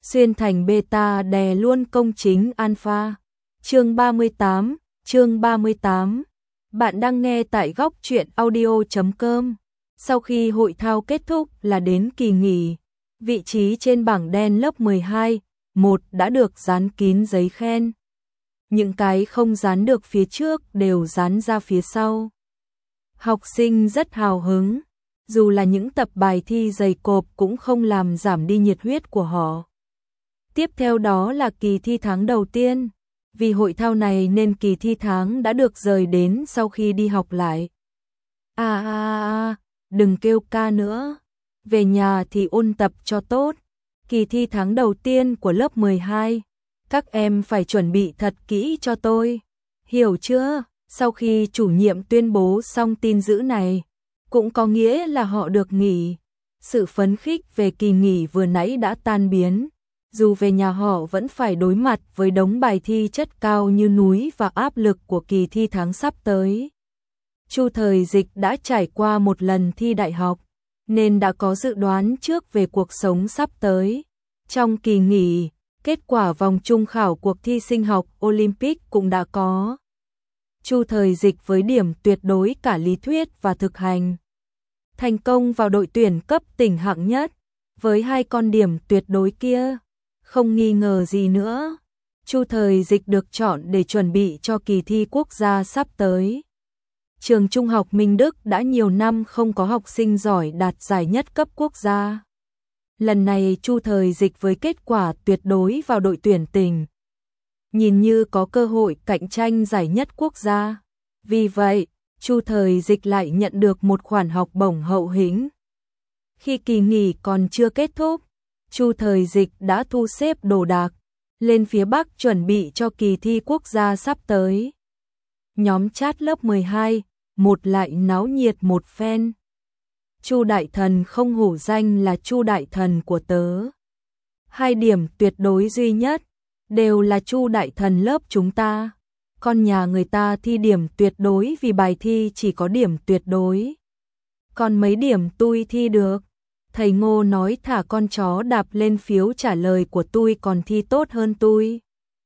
xuyên thành beta đè luôn công chính alpha. Chương 38. Bạn đang nghe tại góc truyện audio.com. Sau khi hội thao kết thúc là đến kỳ nghỉ, vị trí trên bảng đen lớp 12, 1 đã được dán kín giấy khen. Những cái không dán được phía trước đều dán ra phía sau. Học sinh rất hào hứng, dù là những tập bài thi dày cộp cũng không làm giảm đi nhiệt huyết của họ. Tiếp theo đó là kỳ thi tháng đầu tiên. Vì hội thao này nên kỳ thi tháng đã được rời đến sau khi đi học lại. Đừng kêu ca nữa. Về nhà thì ôn tập cho tốt. Kỳ thi tháng đầu tiên của lớp 12. Các em phải chuẩn bị thật kỹ cho tôi. Hiểu chưa? Sau khi chủ nhiệm tuyên bố xong tin dữ này, cũng có nghĩa là họ được nghỉ. Sự phấn khích về kỳ nghỉ vừa nãy đã tan biến. Dù về nhà họ vẫn phải đối mặt với đống bài thi chất cao như núi và áp lực của kỳ thi tháng sắp tới. Chu Thời Dịch đã trải qua một lần thi đại học, nên đã có dự đoán trước về cuộc sống sắp tới. Trong kỳ nghỉ, kết quả vòng chung khảo cuộc thi sinh học Olympic cũng đã có. Chu Thời Dịch với điểm tuyệt đối cả lý thuyết và thực hành, thành công vào đội tuyển cấp tỉnh hạng nhất. Với 2 con điểm tuyệt đối kia, không nghi ngờ gì nữa, Chu Thời Dịch được chọn để chuẩn bị cho kỳ thi quốc gia sắp tới. Trường Trung học Minh Đức đã nhiều năm không có học sinh giỏi đạt giải nhất cấp quốc gia. Lần này Chu Thời Dịch với kết quả tuyệt đối vào đội tuyển tỉnh, nhìn như có cơ hội cạnh tranh giải nhất quốc gia. Vì vậy, Chu Thời Dịch lại nhận được một khoản học bổng hậu hĩnh. Khi kỳ nghỉ còn chưa kết thúc, Chu Thời Dịch đã thu xếp đồ đạc, lên phía Bắc chuẩn bị cho kỳ thi quốc gia sắp tới. Nhóm chat lớp 12, một lại náo nhiệt một phen. Chu Đại Thần không hổ danh là Chu Đại Thần của tớ. 2 điểm tuyệt đối duy nhất, đều là Chu Đại Thần lớp chúng ta. Con nhà người ta thi điểm tuyệt đối vì bài thi chỉ có điểm tuyệt đối. Còn mấy điểm tui thi được. Thầy Ngô nói thả con chó đạp lên phiếu trả lời của tui còn thi tốt hơn tui.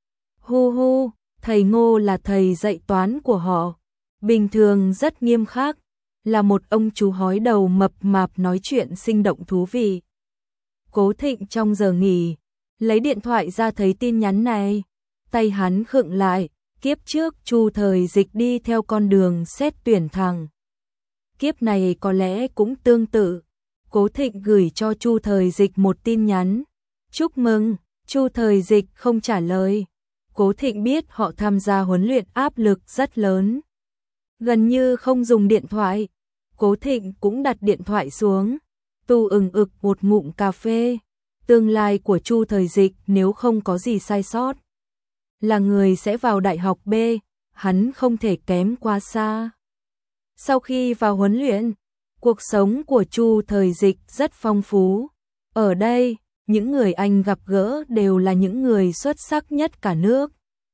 Hu, thầy Ngô là thầy dạy toán của họ. Bình thường rất nghiêm khắc, là một ông chú hói đầu mập mạp nói chuyện sinh động thú vị. Cố Thịnh trong giờ nghỉ, lấy điện thoại ra thấy tin nhắn này. Tay hắn khựng lại, kiếp trước Chu Thời Dịch đi theo con đường xét tuyển thẳng. Kiếp này có lẽ cũng tương tự. Cố Thịnh gửi cho Chu Thời Dịch một tin nhắn. Chúc mừng. Chu Thời Dịch không trả lời. Cố Thịnh biết họ tham gia huấn luyện áp lực rất lớn, gần như không dùng điện thoại. Cố Thịnh cũng đặt điện thoại xuống, tu ực một ngụm cà phê. Tương lai của Chu Thời Dịch nếu không có gì sai sót, là người sẽ vào đại học B, hắn không thể kém quá xa. Sau khi vào huấn luyện, cuộc sống của Chu Thời Dịch rất phong phú. Ở đây, những người anh gặp gỡ đều là những người xuất sắc nhất cả nước.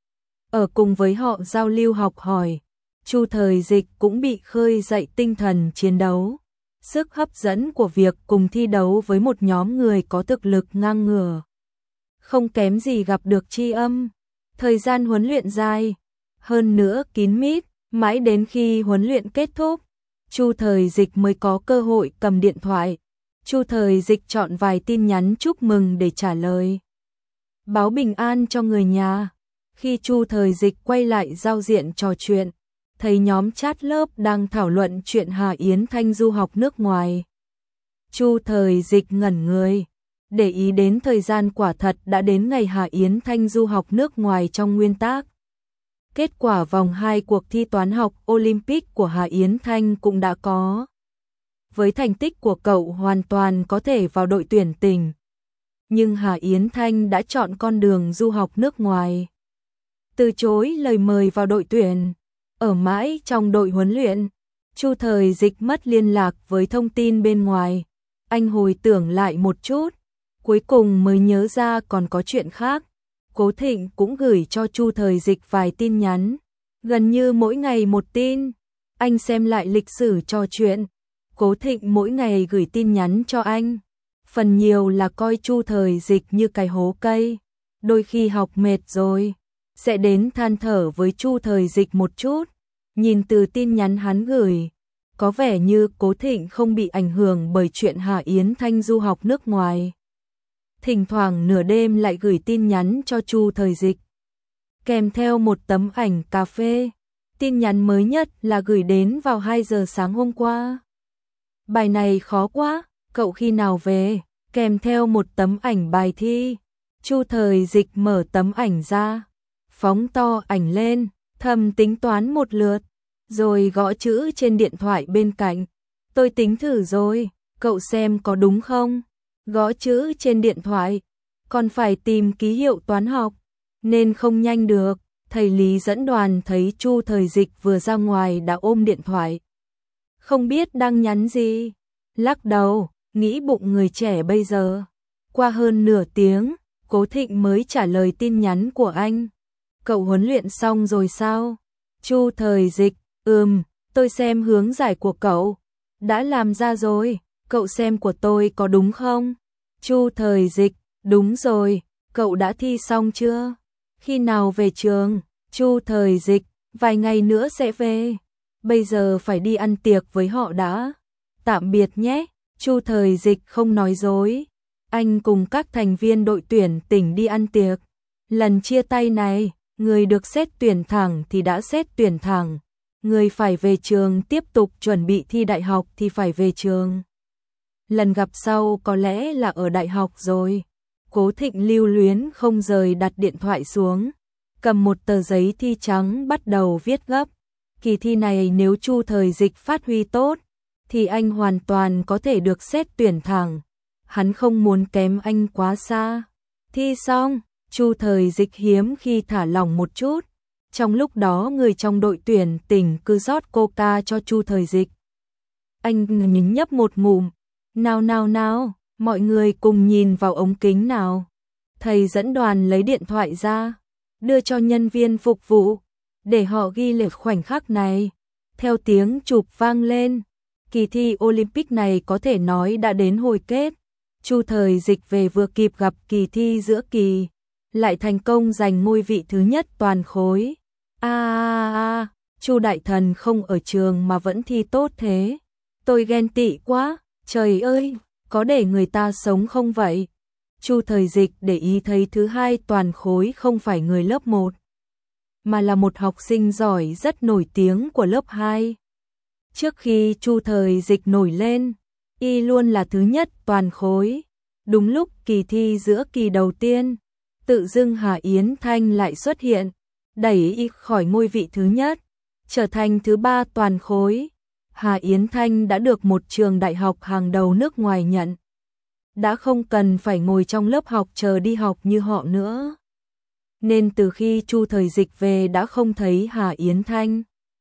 Ở cùng với họ giao lưu học hỏi, Chu Thời Dịch cũng bị khơi dậy tinh thần chiến đấu. Sức hấp dẫn của việc cùng thi đấu với một nhóm người có thực lực ngang ngửa, không kém gì gặp được Tri Âm. Thời gian huấn luyện dài, hơn nữa kín mít, mãi đến khi huấn luyện kết thúc, Chu Thời Dịch mới có cơ hội cầm điện thoại. Chu Thời Dịch chọn vài tin nhắn chúc mừng để trả lời, báo bình an cho người nhà. Khi Chu Thời Dịch quay lại giao diện trò chuyện, thấy nhóm chat lớp đang thảo luận chuyện Hà Yến Thanh du học nước ngoài. Chu Thời Dịch ngẩn người, để ý đến thời gian quả thật đã đến ngày Hà Yến Thanh du học nước ngoài trong nguyên tắc. Kết quả vòng 2 cuộc thi toán học Olympic của Hà Yến Thanh cũng đã có. Với thành tích của cậu hoàn toàn có thể vào đội tuyển tỉnh. Nhưng Hà Yến Thanh đã chọn con đường du học nước ngoài, từ chối lời mời vào đội tuyển. Ở mãi trong đội huấn luyện, Chu Thời Dịch mất liên lạc với thông tin bên ngoài. Anh hồi tưởng lại một chút, cuối cùng mới nhớ ra còn có chuyện khác. Cố Thịnh cũng gửi cho Chu Thời Dịch vài tin nhắn, gần như mỗi ngày một tin. Anh xem lại lịch sử trò chuyện, Cố Thịnh mỗi ngày gửi tin nhắn cho anh. phần nhiều là coi Chu Thời Dịch như cái hố cây. Đôi khi học mệt rồi, sẽ đến than thở với Chu Thời Dịch một chút. Nhìn từ tin nhắn hắn gửi, có vẻ như Cố Thịnh không bị ảnh hưởng bởi chuyện Hà Yến Thanh du học nước ngoài. Thỉnh thoảng nửa đêm lại gửi tin nhắn cho Chu Thời Dịch, kèm theo một tấm ảnh cà phê. Tin nhắn mới nhất là gửi đến vào 2 giờ sáng hôm qua. Bài này khó quá, cậu khi nào về? Kèm theo một tấm ảnh bài thi. Chu Thời Dịch mở tấm ảnh ra, phóng to ảnh lên, thầm tính toán một lượt, rồi gõ chữ trên điện thoại bên cạnh. Tôi tính thử rồi, cậu xem có đúng không? Gõ chữ trên điện thoại, còn phải tìm ký hiệu toán học, nên không nhanh được. Thầy Lý dẫn đoàn thấy Chu Thời Dịch vừa ra ngoài đã ôm điện thoại. Không biết đang nhắn gì, lắc đầu, nghĩ bụng người trẻ bây giờ. Qua hơn nửa tiếng, Cố Thịnh mới trả lời tin nhắn của anh. Cậu huấn luyện xong rồi sao? Chu Thời Dịch, tôi xem hướng giải của cậu. Đã làm ra rồi, cậu xem của tôi có đúng không? Chu Thời Dịch, đúng rồi, cậu đã thi xong chưa? Khi nào về trường? Chu Thời Dịch, vài ngày nữa sẽ về. Bây giờ phải đi ăn tiệc với họ đã. Tạm biệt nhé. Chu Thời Dịch không nói dối. Anh cùng các thành viên đội tuyển tỉnh đi ăn tiệc. Lần chia tay này, người được xét tuyển thẳng thì đã xét tuyển thẳng. Người phải về trường tiếp tục chuẩn bị thi đại học thì phải về trường. Lần gặp sau có lẽ là ở đại học rồi. Cố Thịnh lưu luyến không rời đặt điện thoại xuống, cầm một tờ giấy thi trắng bắt đầu viết gấp. Kỳ thi này nếu Chu Thời Dịch phát huy tốt, thì anh hoàn toàn có thể được xét tuyển thẳng. Hắn không muốn kém anh quá xa. Thi xong, Chu Thời Dịch hiếm khi thả lỏng một chút. Trong lúc đó người trong đội tuyển tỉnh cứ rót coca cho Chu Thời Dịch. Anh nhính nhấp một ngụm. Nào, mọi người cùng nhìn vào ống kính nào. Thầy dẫn đoàn lấy điện thoại ra, đưa cho nhân viên phục vụ, để họ ghi lại khoảnh khắc này. Theo tiếng chụp vang lên, kỳ thi Olympic này có thể nói đã đến hồi kết. Chu Thời Dịch về vừa kịp gặp kỳ thi giữa kỳ, lại thành công giành ngôi vị thứ nhất toàn khối. Chu đại thần không ở trường mà vẫn thi tốt thế. Tôi ghen tị quá, trời ơi, có để người ta sống không vậy? Chu Thời Dịch để ý thấy thứ hai toàn khối không phải người lớp 1, mà là một học sinh giỏi rất nổi tiếng của lớp 2. Trước khi Chu Thời Dịch nổi lên, y luôn là thứ nhất toàn khối. Đúng lúc kỳ thi giữa kỳ đầu tiên, tự dưng Hà Yến Thanh lại xuất hiện, đẩy y khỏi ngôi vị thứ nhất, trở thành thứ 3 toàn khối. Hà Yến Thanh đã được một trường đại học hàng đầu nước ngoài nhận. Đã không cần phải ngồi trong lớp học chờ đi học như họ nữa. Nên từ khi Chu Thời Dịch về đã không thấy Hà Yến Thanh.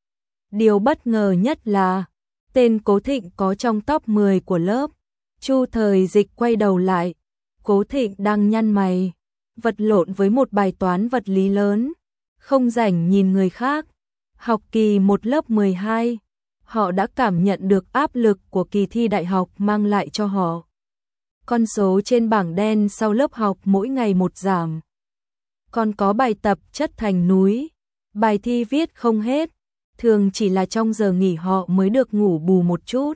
Điều bất ngờ nhất là tên Cố Thịnh có trong top 10 của lớp. Chu Thời Dịch quay đầu lại, Cố Thịnh đang nhăn mày, vật lộn với một bài toán vật lý lớn, không rảnh nhìn người khác. Học kỳ 1 lớp 12, họ đã cảm nhận được áp lực của kỳ thi đại học mang lại cho họ. Con số trên bảng đen sau lớp học mỗi ngày một giảm. Còn có bài tập chất thành núi, bài thi viết không hết, thường chỉ là trong giờ nghỉ họ mới được ngủ bù một chút.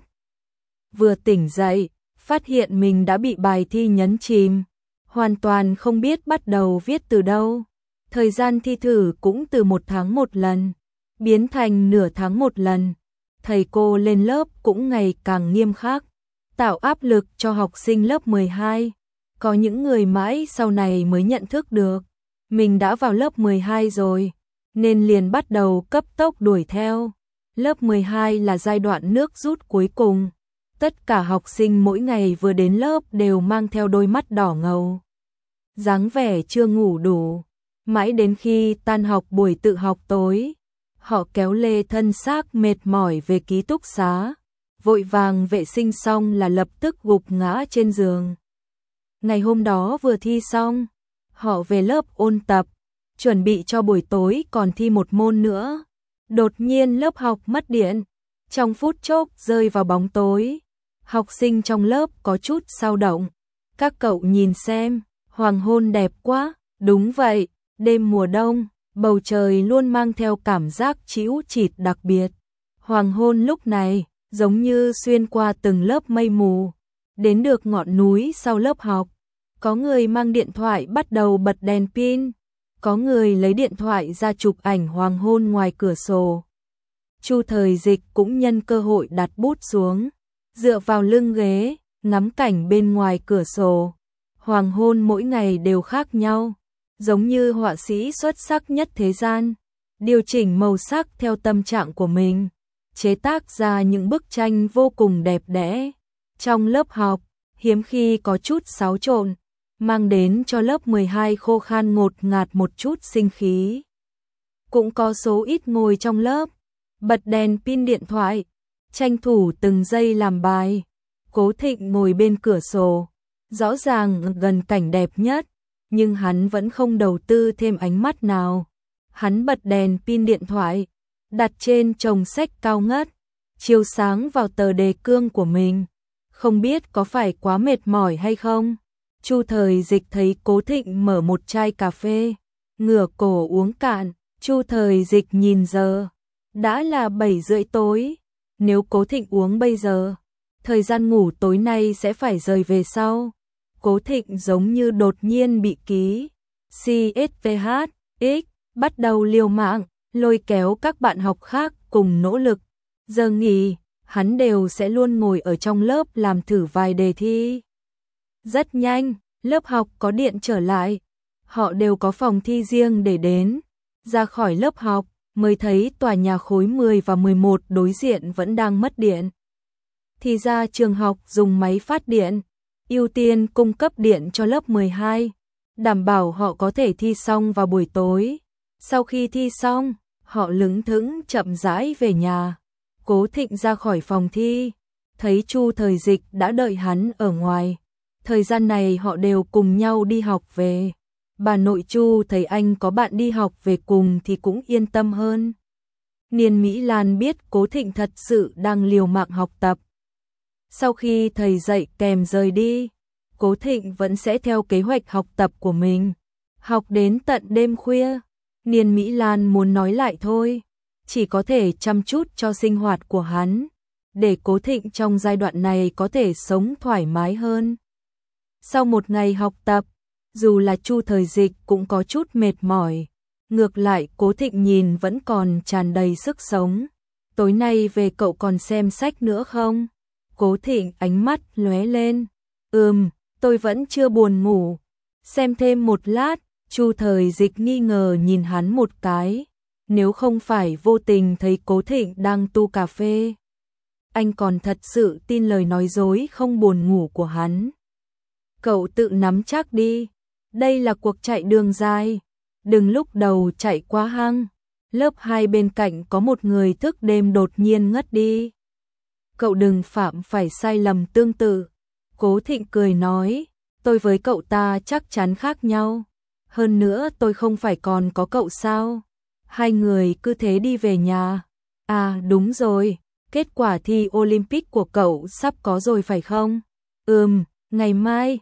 Vừa tỉnh dậy, phát hiện mình đã bị bài thi nhấn chìm, hoàn toàn không biết bắt đầu viết từ đâu. Thời gian thi thử cũng từ 1 tháng một lần, biến thành nửa tháng một lần. Thầy cô lên lớp cũng ngày càng nghiêm khắc, tạo áp lực cho học sinh lớp 12. Có những người mãi sau này mới nhận thức được, mình đã vào lớp 12 rồi, nên liền bắt đầu cấp tốc đuổi theo. Lớp 12 là giai đoạn nước rút cuối cùng. Tất cả học sinh mỗi ngày vừa đến lớp đều mang theo đôi mắt đỏ ngầu, dáng vẻ chưa ngủ đủ. Mãi đến khi tan học buổi tự học tối, họ kéo lê thân xác mệt mỏi về ký túc xá, vội vàng vệ sinh xong là lập tức gục ngã trên giường. Ngày hôm đó vừa thi xong, họ về lớp ôn tập, chuẩn bị cho buổi tối còn thi một môn nữa. Đột nhiên lớp học mất điện, trong phút chốc rơi vào bóng tối. Học sinh trong lớp có chút dao động, Các cậu nhìn xem, hoàng hôn đẹp quá. Đúng vậy, đêm mùa đông, bầu trời luôn mang theo cảm giác trĩu chịt đặc biệt. Hoàng hôn lúc này, giống như xuyên qua từng lớp mây mù, đến được ngọn núi sau lớp học. Có người mang điện thoại bắt đầu bật đèn pin, có người lấy điện thoại ra chụp ảnh hoàng hôn ngoài cửa sổ. Chu Thời Dịch cũng nhân cơ hội đặt bút xuống, dựa vào lưng ghế, ngắm cảnh bên ngoài cửa sổ. Hoàng hôn mỗi ngày đều khác nhau, giống như họa sĩ xuất sắc nhất thế gian, điều chỉnh màu sắc theo tâm trạng của mình, chế tác ra những bức tranh vô cùng đẹp đẽ. Trong lớp học, hiếm khi có chút xáo trộn, mang đến cho lớp 12 khô khan ngột ngạt một chút sinh khí. Cũng có số ít ngồi trong lớp, bật đèn pin điện thoại, tranh thủ từng giây làm bài. Cố Thịnh ngồi bên cửa sổ, rõ ràng gần cảnh đẹp nhất, nhưng hắn vẫn không đầu tư thêm ánh mắt nào. Hắn bật đèn pin điện thoại, đặt trên chồng sách cao ngất, chiếu sáng vào tờ đề cương của mình. Không biết có phải quá mệt mỏi hay không? Chu Thời Dịch thấy Cố Thịnh mở một chai cà phê, ngửa cổ uống cạn. Chu Thời Dịch nhìn giờ, đã là 7:30 tối. Nếu Cố Thịnh uống bây giờ, thời gian ngủ tối nay sẽ phải rời về sau. Cố Thịnh giống như đột nhiên bị ký CSTHX, bắt đầu liều mạng, lôi kéo các bạn học khác cùng nỗ lực. Giờ nghỉ, hắn đều sẽ luôn ngồi ở trong lớp làm thử vài đề thi. Rất nhanh, lớp học có điện trở lại. Họ đều có phòng thi riêng để đến. Ra khỏi lớp học, mới thấy tòa nhà khối 10 và 11 đối diện vẫn đang mất điện. Thì ra trường học dùng máy phát điện, ưu tiên cung cấp điện cho lớp 12, đảm bảo họ có thể thi xong vào buổi tối. Sau khi thi xong, họ lững thững chậm rãi về nhà. Cố Thịnh ra khỏi phòng thi, thấy Chu Thời Dịch đã đợi hắn ở ngoài. Thời gian này họ đều cùng nhau đi học về. Bà nội Chu thấy anh có bạn đi học về cùng thì cũng yên tâm hơn. Niên Mỹ Lan biết Cố Thịnh thật sự đang liều mạng học tập. Sau khi thầy dạy kèm rời đi, Cố Thịnh vẫn sẽ theo kế hoạch học tập của mình, học đến tận đêm khuya. Niên Mỹ Lan muốn nói lại thôi, chỉ có thể chăm chút cho sinh hoạt của hắn, để Cố Thịnh trong giai đoạn này có thể sống thoải mái hơn. Sau một ngày học tập, dù là Chu Thời Dịch cũng có chút mệt mỏi, ngược lại Cố Thịnh nhìn vẫn còn tràn đầy sức sống. Tối nay về cậu còn xem sách nữa không? Cố Thịnh ánh mắt lóe lên. Tôi vẫn chưa buồn ngủ. Xem thêm một lát. Chu Thời Dịch nghi ngờ nhìn hắn một cái. Nếu không phải vô tình thấy Cố Thịnh đang tu cà phê, anh còn thật sự tin lời nói dối không buồn ngủ của hắn. Cậu tự nắm chắc đi. Đây là cuộc chạy đường dài, đừng lúc đầu chạy quá hăng. Lớp 2 bên cạnh có một người thức đêm đột nhiên ngất đi. Cậu đừng phạm phải sai lầm tương tự. Cố Thịnh cười nói, tôi với cậu ta chắc chắn khác nhau. Hơn nữa tôi không phải còn có cậu sao? Hai người cứ thế đi về nhà. À đúng rồi, kết quả thi Olympic của cậu sắp có rồi phải không? Ngày mai.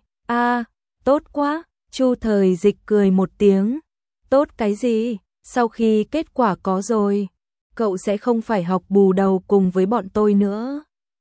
Tốt quá. Chu Thời Dịch cười một tiếng. Tốt cái gì? Sau khi kết quả có rồi, cậu sẽ không phải học bù đầu cùng với bọn tôi nữa.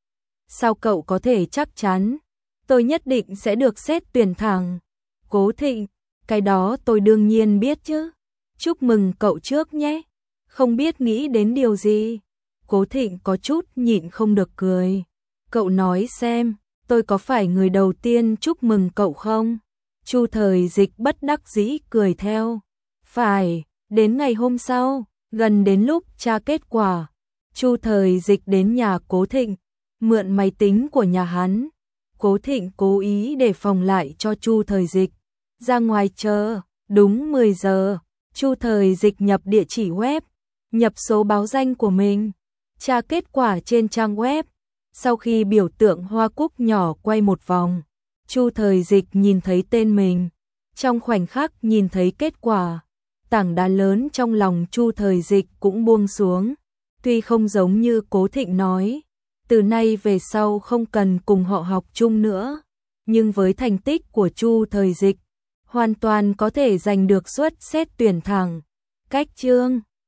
Sao cậu có thể chắc chắn? Tôi nhất định sẽ được xét tuyển thẳng. Cố Thịnh, cái đó tôi đương nhiên biết chứ. Chúc mừng cậu trước nhé. Không biết nghĩ đến điều gì. Cố Thịnh có chút nhịn không được cười. Cậu nói xem, tôi có phải người đầu tiên chúc mừng cậu không? Chu Thời Dịch bất đắc dĩ cười theo. Phải, đến ngày hôm sau, gần đến lúc tra kết quả, Chu Thời Dịch đến nhà Cố Thịnh, mượn máy tính của nhà hắn. Cố Thịnh cố ý để phòng lại cho Chu Thời Dịch. Ra ngoài chờ, đúng 10 giờ, Chu Thời Dịch nhập địa chỉ web, nhập số báo danh của mình, tra kết quả trên trang web. Sau khi biểu tượng hoa cúc nhỏ quay một vòng, Chu Thời Dịch nhìn thấy tên mình. Trong khoảnh khắc nhìn thấy kết quả, tảng đá lớn trong lòng Chu Thời Dịch cũng buông xuống. Tuy không giống như Cố Thịnh nói, từ nay về sau không cần cùng họ học chung nữa, nhưng với thành tích của Chu Thời Dịch, hoàn toàn có thể giành được suất xét tuyển thẳng. Cách chương